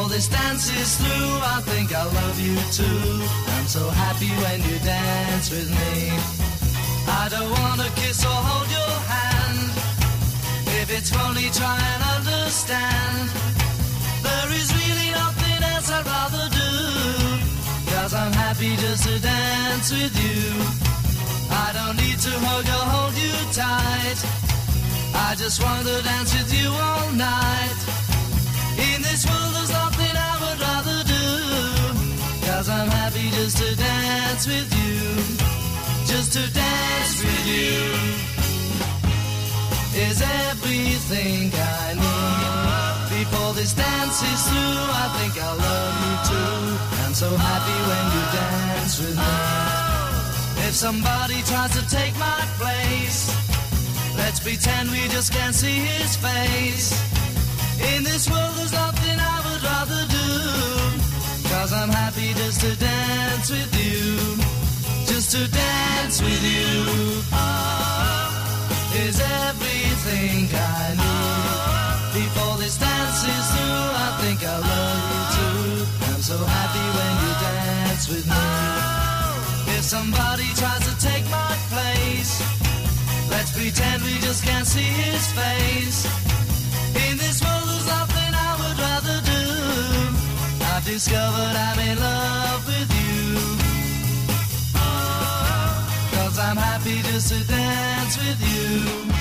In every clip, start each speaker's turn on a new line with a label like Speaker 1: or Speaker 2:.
Speaker 1: this dance is through, I think I love you too. I'm so happy when you dance with me. I don't wanna kiss or hold your hand. If it's funny, try and understand. There is really nothing else I'd rather do, 'cause I'm happy just to dance with you. I don't need to hug or hold you tight. I just want to dance with you all night. In this world there's nothing I would rather do, 'cause I'm happy just to dance with you. Just to dance with you is everything I need. Before this dance is through, I think I love you too. I'm so happy when you dance with me. If somebody tries to take my place, let's pretend we just can't see his face. In this world there's nothing I would rather do, 'cause I'm happy just to dance with you. Just to dance with you is everything I need. Before this dance is through, I think I love you too. I'm so happy when you dance with me. If somebody tries to take my place, let's pretend we just can't see his face. In this world there's nothing I would rather do. I've discovered I'm in love with you, 'cause I'm happy just to dance with you.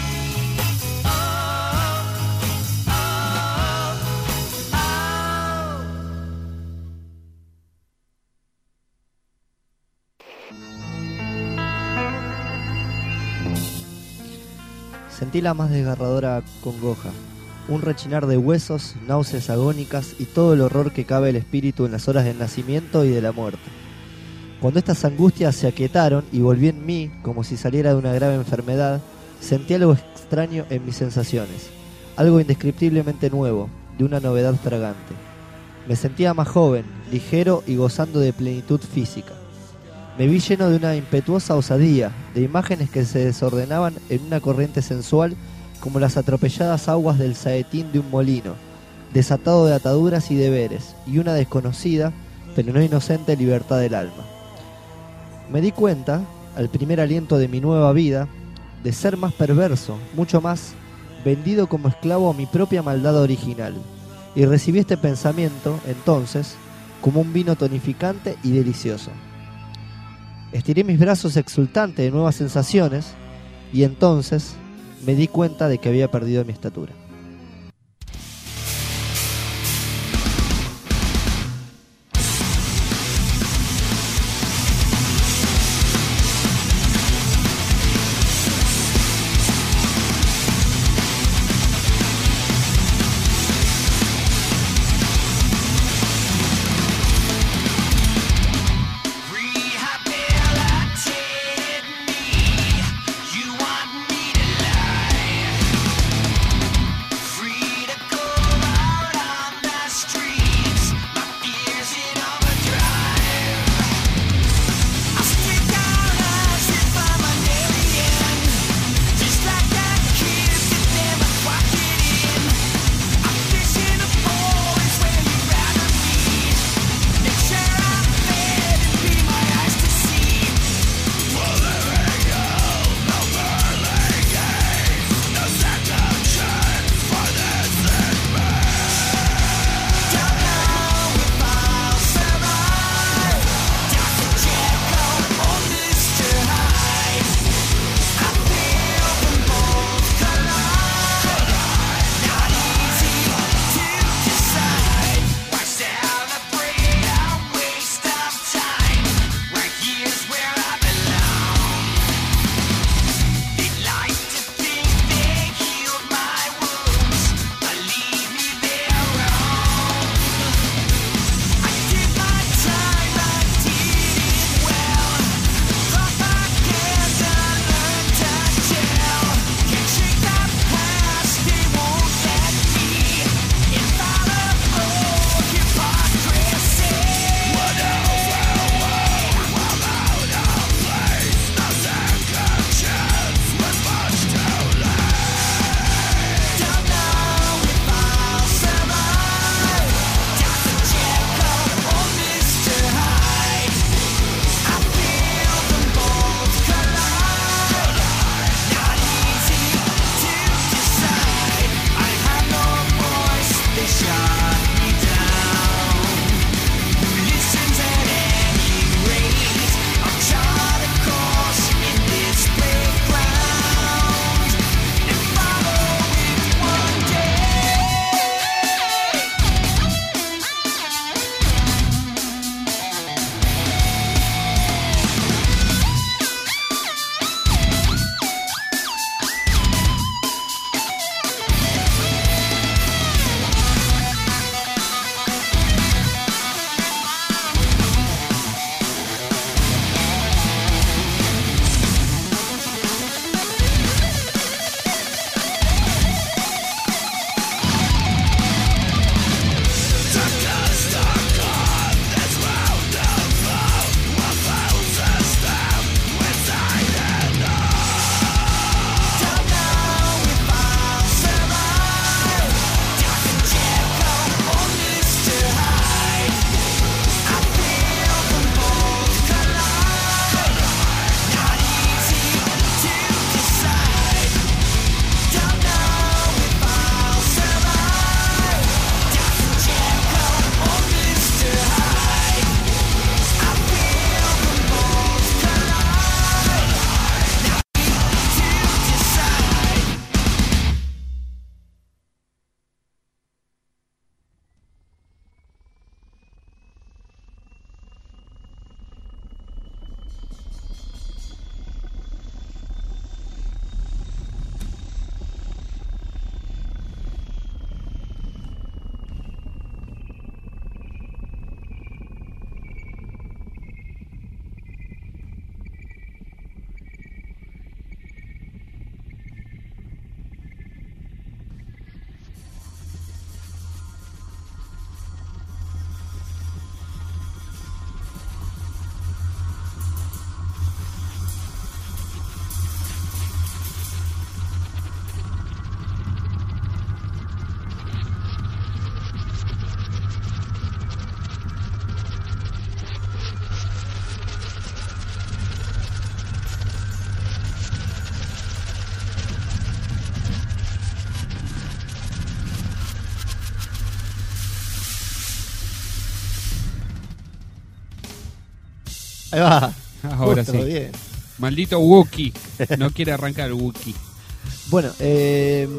Speaker 2: Sentí la más desgarradora congoja, un rechinar de huesos, náuseas agónicas y todo el horror que cabe el espíritu en las horas del nacimiento y de la muerte. Cuando estas angustias se aquietaron y volví en mí como si saliera de una grave enfermedad, sentí algo extraño en mis sensaciones, algo indescriptiblemente nuevo, de una novedad fragante. Me sentía más joven, ligero y gozando de plenitud física. Me vi lleno de una impetuosa osadía, de imágenes que se desordenaban en una corriente sensual como las atropelladas aguas del saetín de un molino, desatado de ataduras y deberes, y una desconocida, pero no inocente libertad del alma. Me di cuenta, al primer aliento de mi nueva vida, de ser más perverso, mucho más, vendido como esclavo a mi propia maldad original, y recibí este pensamiento, entonces, como un vino tonificante y delicioso. Estiré mis brazos exultante de nuevas sensaciones, y entonces me di cuenta de que había perdido mi estatura. Ahí va.
Speaker 3: Ahora
Speaker 2: Justo,
Speaker 3: sí.
Speaker 2: bien.
Speaker 3: Maldito Wookie. No quiere arrancar el Wookie.
Speaker 2: Bueno, es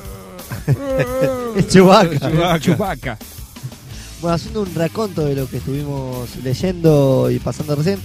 Speaker 2: Chewbacca.
Speaker 3: Chewbacca.
Speaker 2: Bueno, haciendo un raconto de lo que estuvimos leyendo y pasando recién,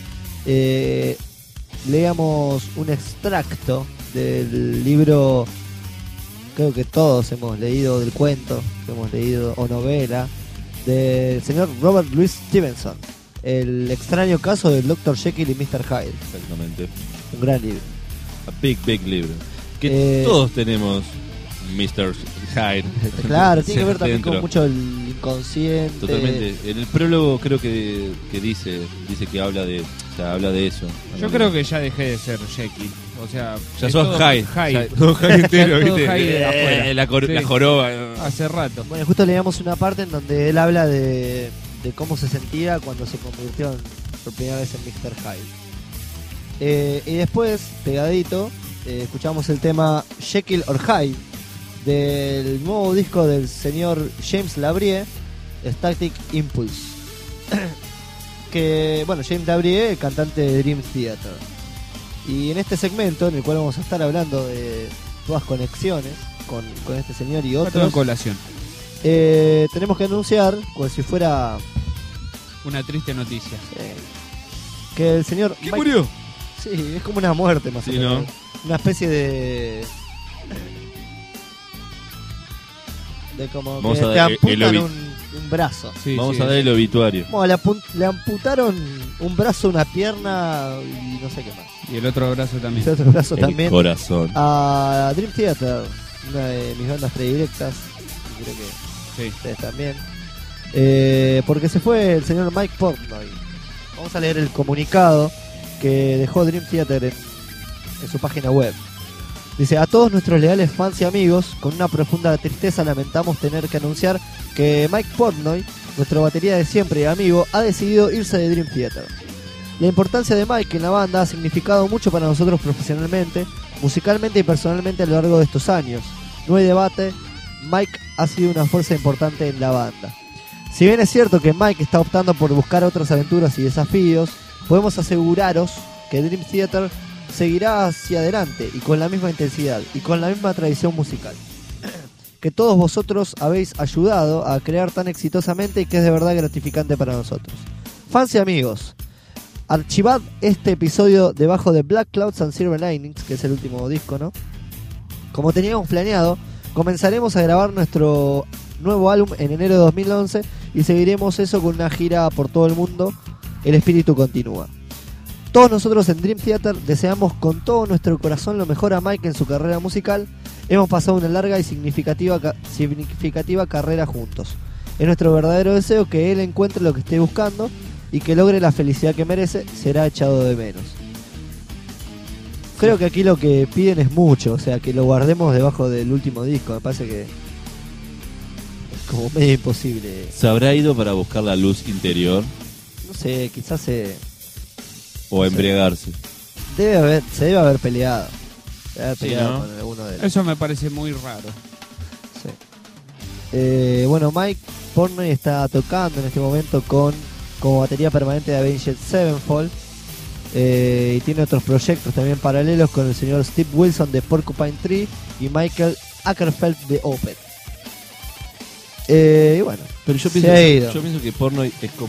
Speaker 2: leamos un extracto del libro, creo que todos hemos leído, del cuento que hemos leído, o novela, del señor Robert Louis Stevenson, El extraño caso del Dr. Jekyll y Mr. Hyde.
Speaker 4: Exactamente.
Speaker 2: Un gran libro.
Speaker 4: A big libro. Que todos tenemos Mr. Hyde.
Speaker 2: Claro, tiene que ver
Speaker 4: Siempre
Speaker 2: también con
Speaker 4: dentro.
Speaker 2: mucho el inconsciente.
Speaker 4: Totalmente. En el prólogo creo que dice que habla de eso.
Speaker 3: Yo creo que ya dejé de ser Jekyll. O sea,
Speaker 4: ya
Speaker 3: es
Speaker 4: sos
Speaker 3: todo
Speaker 4: Hyde.
Speaker 3: Hyde.
Speaker 4: Ya, todo Hyde entero,
Speaker 3: Todo
Speaker 4: ¿viste?
Speaker 3: Hyde de afuera.
Speaker 4: La
Speaker 3: Sí.
Speaker 4: joroba.
Speaker 3: Hace rato.
Speaker 2: Bueno, justo leíamos una parte en donde él habla de cómo se sentía cuando se convirtió por primera vez en Mr. Hyde. Y después, pegadito, escuchamos el tema Jekyll or Hyde del nuevo disco del señor James Labrie, Static Impulse. Que, bueno, James Labrie, el cantante de Dream Theater. Y en este segmento, en el cual vamos a estar hablando de todas conexiones con este señor y
Speaker 3: Todo en
Speaker 2: otros,
Speaker 3: colación.
Speaker 2: tenemos que anunciar, como si fuera
Speaker 3: Una triste noticia.
Speaker 2: que el señor
Speaker 4: ¿Quién murió?
Speaker 2: Sí, es como una muerte más o
Speaker 4: Sí,
Speaker 2: menos.
Speaker 4: ¿no?
Speaker 2: Una especie de como
Speaker 4: Vamos
Speaker 2: que
Speaker 4: a
Speaker 2: te
Speaker 4: dar
Speaker 2: amputan un brazo.
Speaker 3: Sí,
Speaker 4: Vamos
Speaker 3: sí,
Speaker 4: a dar el obituario.
Speaker 2: Bueno, le amputaron un brazo, una pierna y no sé qué más.
Speaker 3: Y el otro brazo también.
Speaker 2: Y otro brazo
Speaker 4: El
Speaker 2: también
Speaker 4: corazón.
Speaker 2: a Dream Theater, una de mis bandas predilectas, y creo que
Speaker 3: Sí.
Speaker 2: ustedes también. Porque se fue el señor Mike Portnoy. Vamos a leer el comunicado que dejó Dream Theater en su página web. Dice: a todos nuestros leales fans y amigos, con una profunda tristeza lamentamos tener que anunciar que Mike Portnoy, nuestro batería de siempre y amigo, ha decidido irse de Dream Theater. La importancia de Mike en la banda ha significado mucho para nosotros profesionalmente, musicalmente y personalmente a lo largo de estos años. No hay debate Mike ha sido una fuerza importante en la banda. Si bien es cierto que Mike está optando por buscar otras aventuras y desafíos, podemos aseguraros que Dream Theater seguirá hacia adelante y con la misma intensidad y con la misma tradición musical que todos vosotros habéis ayudado a crear tan exitosamente y que es de verdad gratificante para nosotros. Fans y amigos, archivad este episodio debajo de Black Clouds and Silver Linings, que es el último disco, ¿no? Como teníamos planeado, comenzaremos a grabar nuestro nuevo álbum en enero de 2011 y seguiremos eso con una gira por todo el mundo. El espíritu continúa. Todos nosotros en Dream Theater deseamos con todo nuestro corazón lo mejor a Mike en su carrera musical. Hemos pasado una larga y significativa carrera juntos. Es nuestro verdadero deseo que él encuentre lo que esté buscando y que logre la felicidad que merece. Será echado de menos. Creo que aquí lo que piden es mucho, o sea, que lo guardemos debajo del último disco. Me parece que es como medio imposible.
Speaker 4: ¿Se habrá ido para buscar la luz interior?
Speaker 2: No sé, quizás
Speaker 4: ¿O embriagarse?
Speaker 2: se debe haber peleado.
Speaker 4: Sí, ¿no?
Speaker 2: Con alguno de ellos.
Speaker 3: Eso me parece muy raro.
Speaker 2: Sí. Bueno, Mike Portnoy está tocando en este momento como batería permanente de Avenged Sevenfold. Y tiene otros proyectos también paralelos con el señor Steve Wilson de Porcupine Tree y Michael Ackerfeld de Opeth. Y bueno,
Speaker 4: pero yo pienso que Portnoy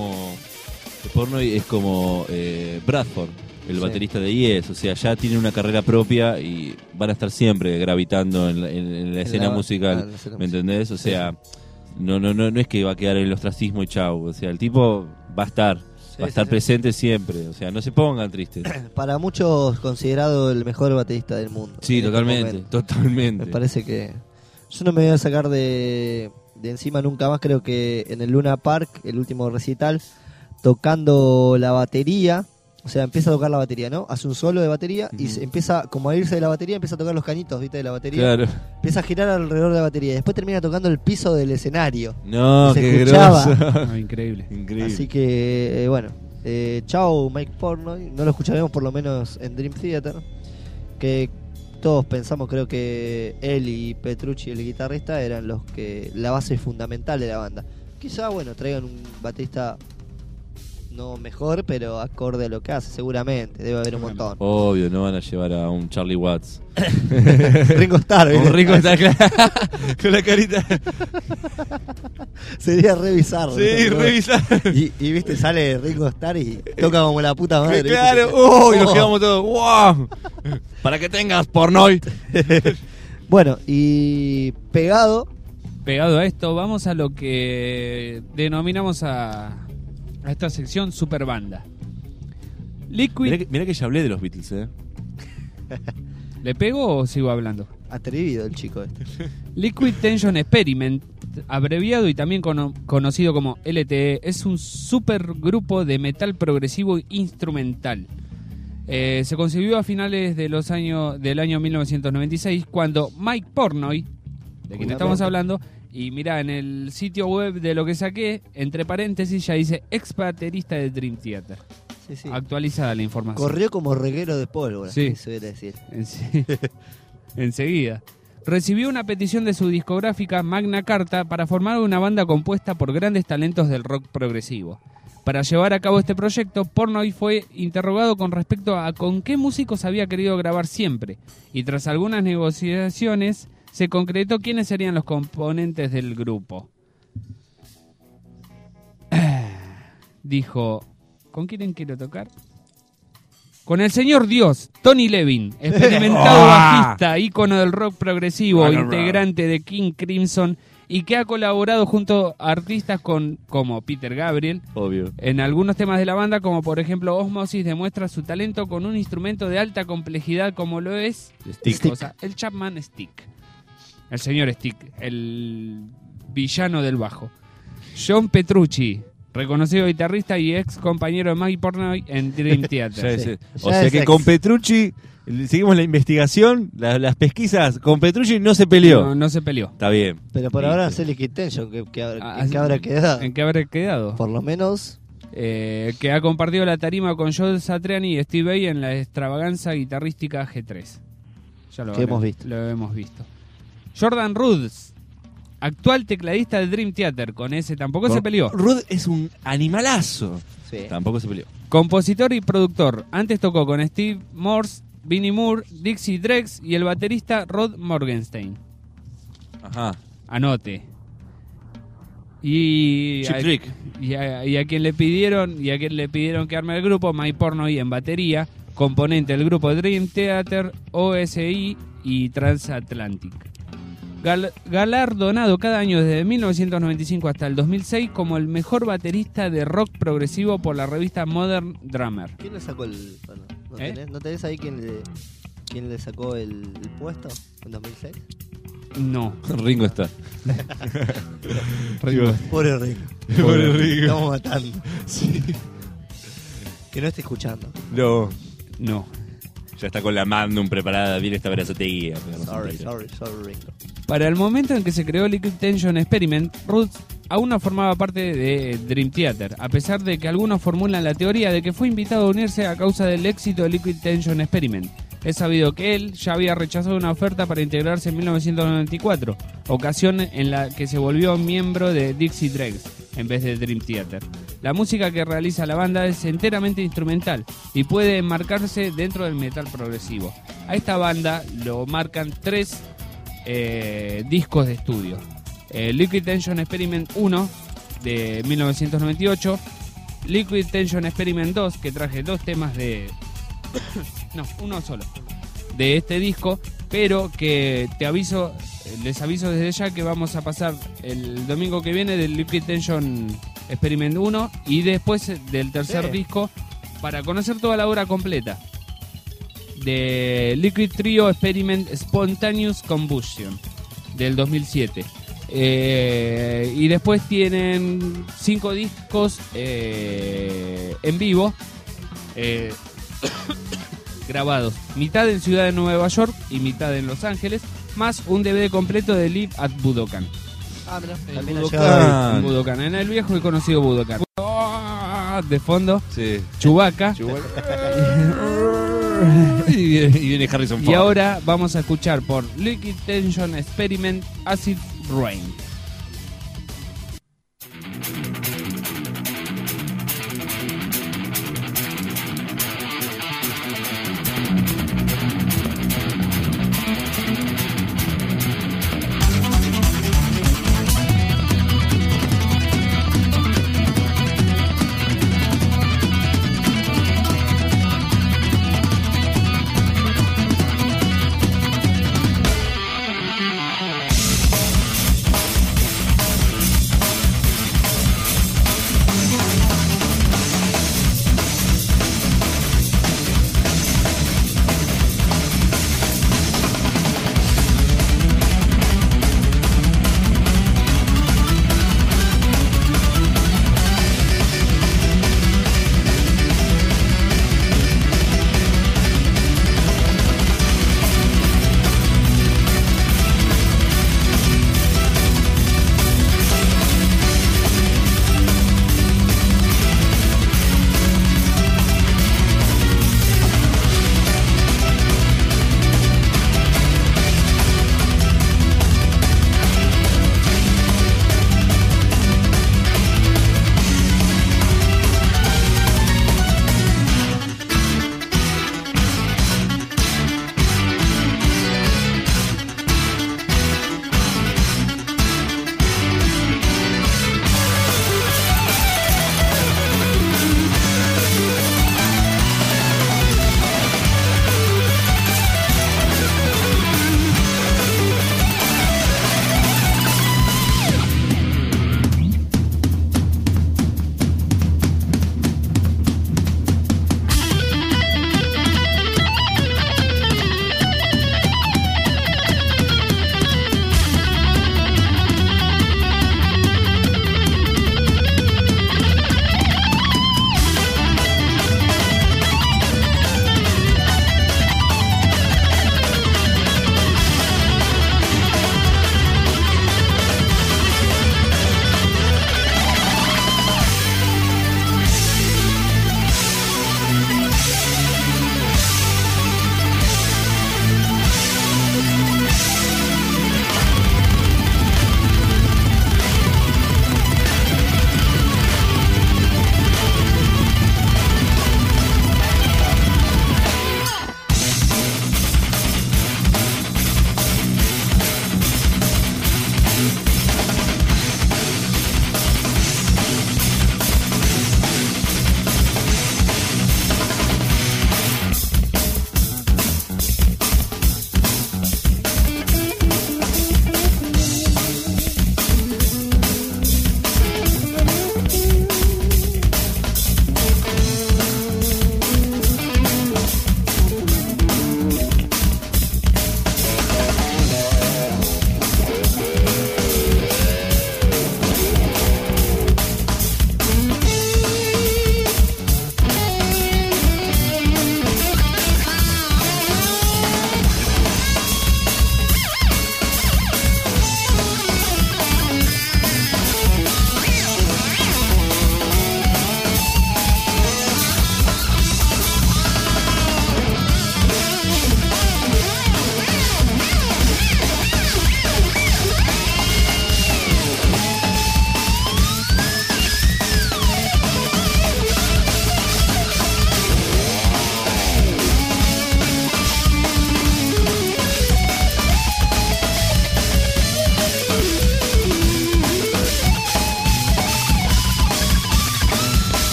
Speaker 4: es como Bradford, el baterista de Yes, o sea, ya tiene una carrera propia y van a estar siempre gravitando en la escena musical, ¿me entendés? O sea, no es que va a quedar en el ostracismo y chau, o sea, el tipo va a estar presente siempre, o sea, no se pongan tristes.
Speaker 2: Para muchos considerado el mejor baterista del mundo.
Speaker 4: Sí, totalmente.
Speaker 2: Me parece que yo no me voy a sacar de encima nunca más. Creo que en el Luna Park, el último recital, tocando la batería, o sea, empieza a tocar la batería, ¿no? Hace un solo de batería y se empieza como a irse de la batería, empieza a tocar los canitos, ¿viste? De la batería.
Speaker 4: Claro.
Speaker 2: Empieza a girar alrededor de la batería y después termina tocando el piso del escenario.
Speaker 4: No,
Speaker 2: se
Speaker 4: qué
Speaker 2: escuchaba.
Speaker 3: No, increíble.
Speaker 2: Así que, bueno, chao Mike Portnoy. No lo escucharemos por lo menos en Dream Theater, que todos pensamos, creo que él y Petrucci, el guitarrista, eran la base fundamental de la banda. Quizá, bueno, traigan un baterista no mejor, pero acorde a lo que hace, seguramente. Debe haber un montón.
Speaker 4: Obvio, no van a llevar a un Charlie Watts.
Speaker 2: Ringo Starr, ¿viste?
Speaker 4: Un Ringo Starr, claro. Con la carita.
Speaker 2: Sería re bizarro.
Speaker 4: Sí, re bizarro.
Speaker 2: Y viste, sale Ringo Starr y toca como la puta madre.
Speaker 4: Claro, y nos quedamos todos. ¡Wow! Para que tengas Portnoy.
Speaker 2: Bueno, y pegado
Speaker 3: a esto, vamos a lo que denominamos a esta sección Super Banda. Liquid.
Speaker 4: Mirá que ya hablé de los Beatles, ¿eh?
Speaker 3: ¿Le pego o sigo hablando?
Speaker 2: atrevido el chico este.
Speaker 3: Liquid Tension Experiment, abreviado y también conocido como LTE, es un supergrupo de metal progresivo instrumental. Se concibió a finales del año 1996, cuando Mike Portnoy, de quien estamos hablando, y mirá, en el sitio web de lo que saqué, entre paréntesis ya dice ex baterista de Dream Theater.
Speaker 2: Sí, sí.
Speaker 3: Actualizada la información.
Speaker 2: Corrió como reguero de pólvora,
Speaker 3: sí.
Speaker 2: se debe decir.
Speaker 3: Enseguida. Recibió una petición de su discográfica Magna Carta para formar una banda compuesta por grandes talentos del rock progresivo. Para llevar a cabo este proyecto, Portnoy fue interrogado con respecto a con qué músicos había querido grabar siempre, y tras algunas negociaciones se concretó quiénes serían los componentes del grupo. Dijo, ¿con quién quiero tocar? Con el señor Dios, Tony Levin, experimentado bajista, ícono del rock progresivo, integrante de King Crimson, y que ha colaborado junto a artistas como Peter Gabriel,
Speaker 4: obvio,
Speaker 3: en algunos temas de la banda, como por ejemplo Osmosis demuestra su talento con un instrumento de alta complejidad como lo es
Speaker 2: Stick.
Speaker 3: O sea, el Chapman Stick. El señor Stick, el villano del bajo. John Petrucci, reconocido guitarrista y ex compañero de Mike Portnoy en Dream Theater.
Speaker 4: Sí. O sea que con Petrucci seguimos la investigación, las pesquisas. Con Petrucci no se peleó.
Speaker 3: No se peleó.
Speaker 4: Está bien.
Speaker 2: Pero por ahora es Liquid Tension, ¿en qué habrá quedado?
Speaker 3: ¿En qué habrá quedado?
Speaker 2: Por lo menos.
Speaker 3: Que ha compartido la tarima con Joe Satriani y Steve Vai en la extravaganza guitarrística G3. Ya lo hemos visto. Jordan Rhodes, actual tecladista de Dream Theater. Con ese tampoco se peleó.
Speaker 4: Rod es un animalazo.
Speaker 2: Sí.
Speaker 4: Tampoco se peleó.
Speaker 3: Compositor y productor. Antes tocó con Steve Morse, Vinnie Moore, Dixie Drex y el baterista Rod Morgenstein.
Speaker 4: Ajá.
Speaker 3: Anote. Y
Speaker 4: Chip Trick.
Speaker 3: y a quien le pidieron que arme el grupo, Mike Pornoy en batería, componente del grupo Dream Theater, OSI y Transatlantic. Galardonado cada año desde 1995 hasta el 2006 como el mejor baterista de rock progresivo por la revista Modern Drummer.
Speaker 2: ¿Quién le sacó el... Bueno, ¿no tenés ahí quién le sacó el puesto en 2006?
Speaker 3: No.
Speaker 4: Ringo está.
Speaker 2: Pobre Ringo.
Speaker 4: Pobre Ringo.
Speaker 2: Estamos matando. Sí. Que no esté escuchando.
Speaker 4: No.
Speaker 3: No.
Speaker 4: Ya está con la Magnum preparada, viene esta brazotería.
Speaker 2: Sorry, Ringo.
Speaker 3: Para el momento en que se creó Liquid Tension Experiment, Roots aún no formaba parte de Dream Theater, a pesar de que algunos formulan la teoría de que fue invitado a unirse a causa del éxito de Liquid Tension Experiment. Es sabido que él ya había rechazado una oferta para integrarse en 1994, ocasión en la que se volvió miembro de Dixie Drex en vez de Dream Theater. La música que realiza la banda es enteramente instrumental y puede enmarcarse dentro del metal progresivo. A esta banda lo marcan 3 discos de estudio. Liquid Tension Experiment 1 de 1998, Liquid Tension Experiment 2, que traje 2 temas de... no, uno solo de este disco, pero que les aviso desde ya que vamos a pasar el domingo que viene del Liquid Tension Experiment 1 y después del tercer disco para conocer toda la obra completa de Liquid Trio Experiment Spontaneous Combustion del 2007. Y después tienen 5 discos en vivo grabados, mitad en Ciudad de Nueva York y mitad en Los Ángeles, más un DVD completo de Live at Budokan.
Speaker 2: Ah, mira,
Speaker 3: también en Budokan, en el viejo y conocido Budokan. De fondo,
Speaker 4: sí.
Speaker 3: Chewbacca.
Speaker 4: Y viene Harrison Ford.
Speaker 3: Y ahora vamos a escuchar por Liquid Tension Experiment Acid Rain.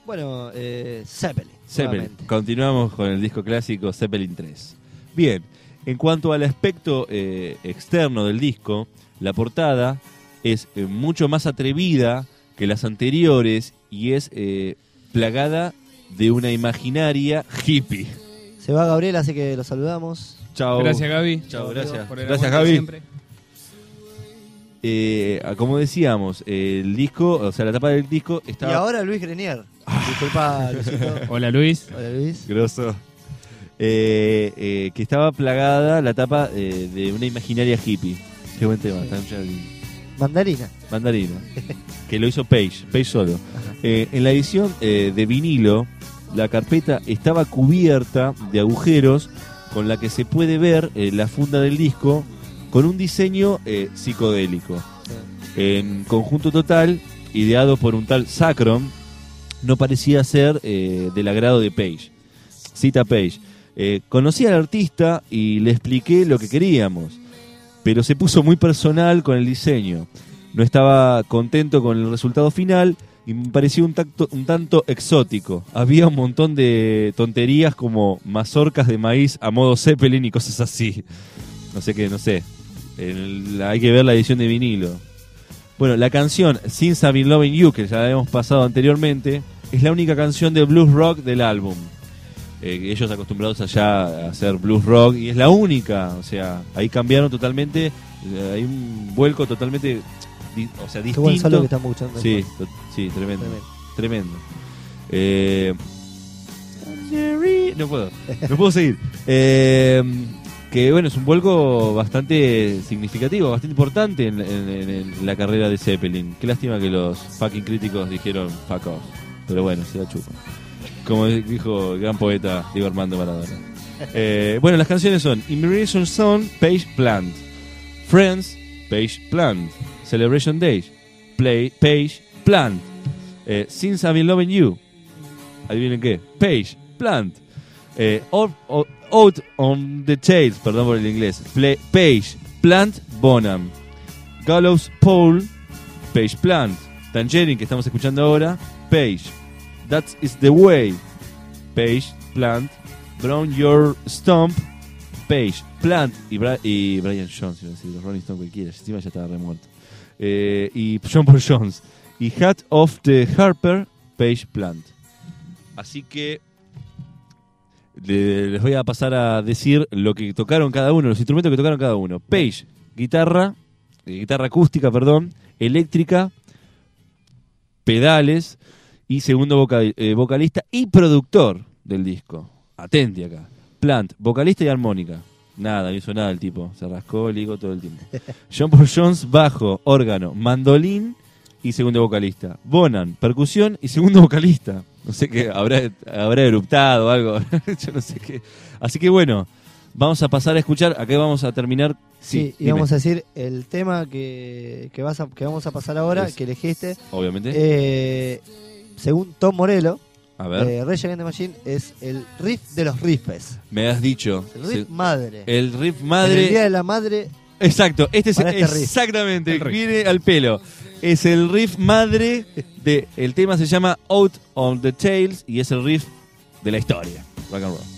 Speaker 2: Bueno, Zeppelin.
Speaker 4: Continuamos con el disco clásico Zeppelin 3. Bien, en cuanto al aspecto externo del disco, la portada es mucho más atrevida que las anteriores y es plagada de una imaginaria hippie.
Speaker 2: Se va Gabriel, así que lo saludamos.
Speaker 4: Chao.
Speaker 3: Gracias, Gaby.
Speaker 4: Chao, gracias.
Speaker 3: Gracias, Gaby.
Speaker 4: Como decíamos, el disco, o sea, la tapa del disco estaba...
Speaker 2: Y ahora Luis Grenier. Disculpa, Luisito.
Speaker 3: Hola, Luis.
Speaker 2: Hola, Luis.
Speaker 4: Grosso. Que estaba plagada la tapa de una imaginaria hippie. Qué buen tema.
Speaker 2: Mandarina.
Speaker 4: Que lo hizo Page solo. En la edición de vinilo, la carpeta estaba cubierta de agujeros con la que se puede ver la funda del disco con un diseño psicodélico. En conjunto total, ideado por un tal Sacron, no parecía ser del agrado de Page. Cita Page. Conocí al artista y le expliqué lo que queríamos, pero se puso muy personal con el diseño. No estaba contento con el resultado final y me pareció un tanto exótico. Había un montón de tonterías como mazorcas de maíz a modo Zeppelin y cosas así. No sé. Hay que ver la edición de vinilo. Bueno, la canción Since I've Been Loving You, que ya la habíamos pasado anteriormente, es la única canción de blues rock del álbum. Ellos acostumbrados allá a hacer blues rock y es la única. O sea, ahí cambiaron totalmente. Hay un vuelco totalmente... O sea, distinto.
Speaker 2: Qué buen solo que estamos escuchando.
Speaker 4: Sí, tremendo. No puedo seguir. Que bueno, es un vuelco bastante significativo, bastante importante en la carrera de Zeppelin. Qué lástima que los fucking críticos dijeron fuck off. Pero bueno, se la chupa. Como dijo el gran poeta Diego Armando Maradona. Bueno, las canciones son Immigration Song, Page Plant. Friends, Page Plant. Celebration Days, Page Plant. Since I've Been Loving You. Adivinen qué. Page Plant. Out on the Tails, perdón por el inglés. Page Plant Bonham. Gallows Pole, Page Plant. Tangerine, que estamos escuchando ahora, Page. That is the way, Page Plant. Brown Your Stomp, Page Plant. Y Brian Jones, iba a decir, los Rolling Stones cualquiera, encima ya estaba remuerto. Y John Paul Jones. Y Hat of the Harper, Page Plant. Así que les voy a pasar a decir lo que tocaron cada uno, los instrumentos que tocaron cada uno. Page, guitarra acústica, eléctrica, pedales y segundo vocalista y productor del disco. Atenti acá. Plant, vocalista y armónica. Nada, no hizo nada el tipo. Se rascó el higo todo el tiempo. John Paul Jones, bajo, órgano, mandolín y segundo vocalista. Bonham, percusión y segundo vocalista. No sé qué, habrá eruptado o algo. Yo no sé qué. Así que bueno, vamos a pasar a escuchar. Acá vamos a terminar.
Speaker 2: Sí, y vamos a decir el tema que vamos a pasar ahora, que elegiste.
Speaker 4: Obviamente.
Speaker 2: Según Tom Morello,
Speaker 4: a ver.
Speaker 2: Rage Against the Machine es el riff de los riffs.
Speaker 4: Me has dicho.
Speaker 2: El riff madre.
Speaker 4: El riff madre.
Speaker 2: El Día de la Madre.
Speaker 4: Exacto, este es exactamente, viene al pelo. Es el riff madre el tema se llama Out on the Tails y es el riff de la historia. Rock and roll.